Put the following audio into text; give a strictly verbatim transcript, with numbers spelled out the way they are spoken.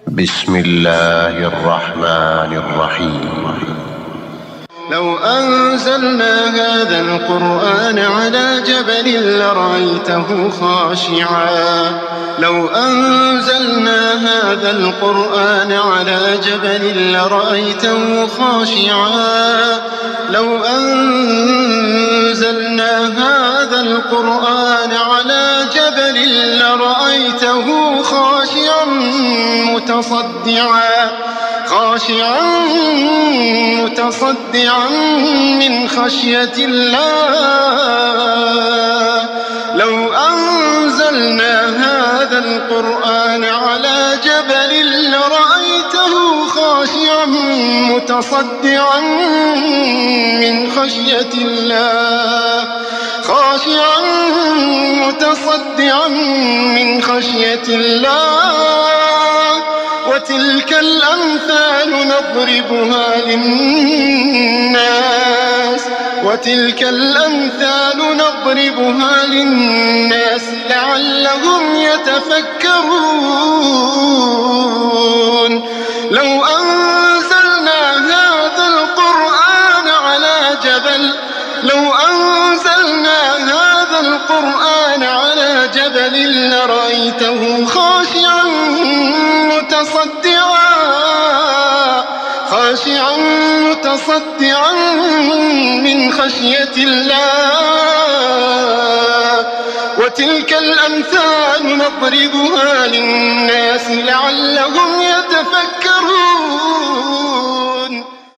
بسم الله الرحمن الرحيم. لو أنزلنا هذا القرآن على جبل لرأيته خاشعا لو أنزلنا هذا القرآن على جبل لرأيته خاشعا لو أنزلنا هذا القرآن على جبل لرأيته خاشعا متصدعا خاشعا متصدعا من خشية الله لو أنزلنا هذا القرآن على جبل لرأيته خاشعا متصدعا من خشية الله خاشعا متصدعا من خشية الله وتلك الأمثال نضربها للناس وتلك الأمثال نضربها للناس لعلهم يتفكرون لو أنزلنا هذا القرآن على جبل لو أنزلنا هذا القرآن على جبل لرأيته خاشعا متصدعا خاشعا متصدعا من خشية الله وتلك الأمثال نضربها للناس لعلهم يتفكرون.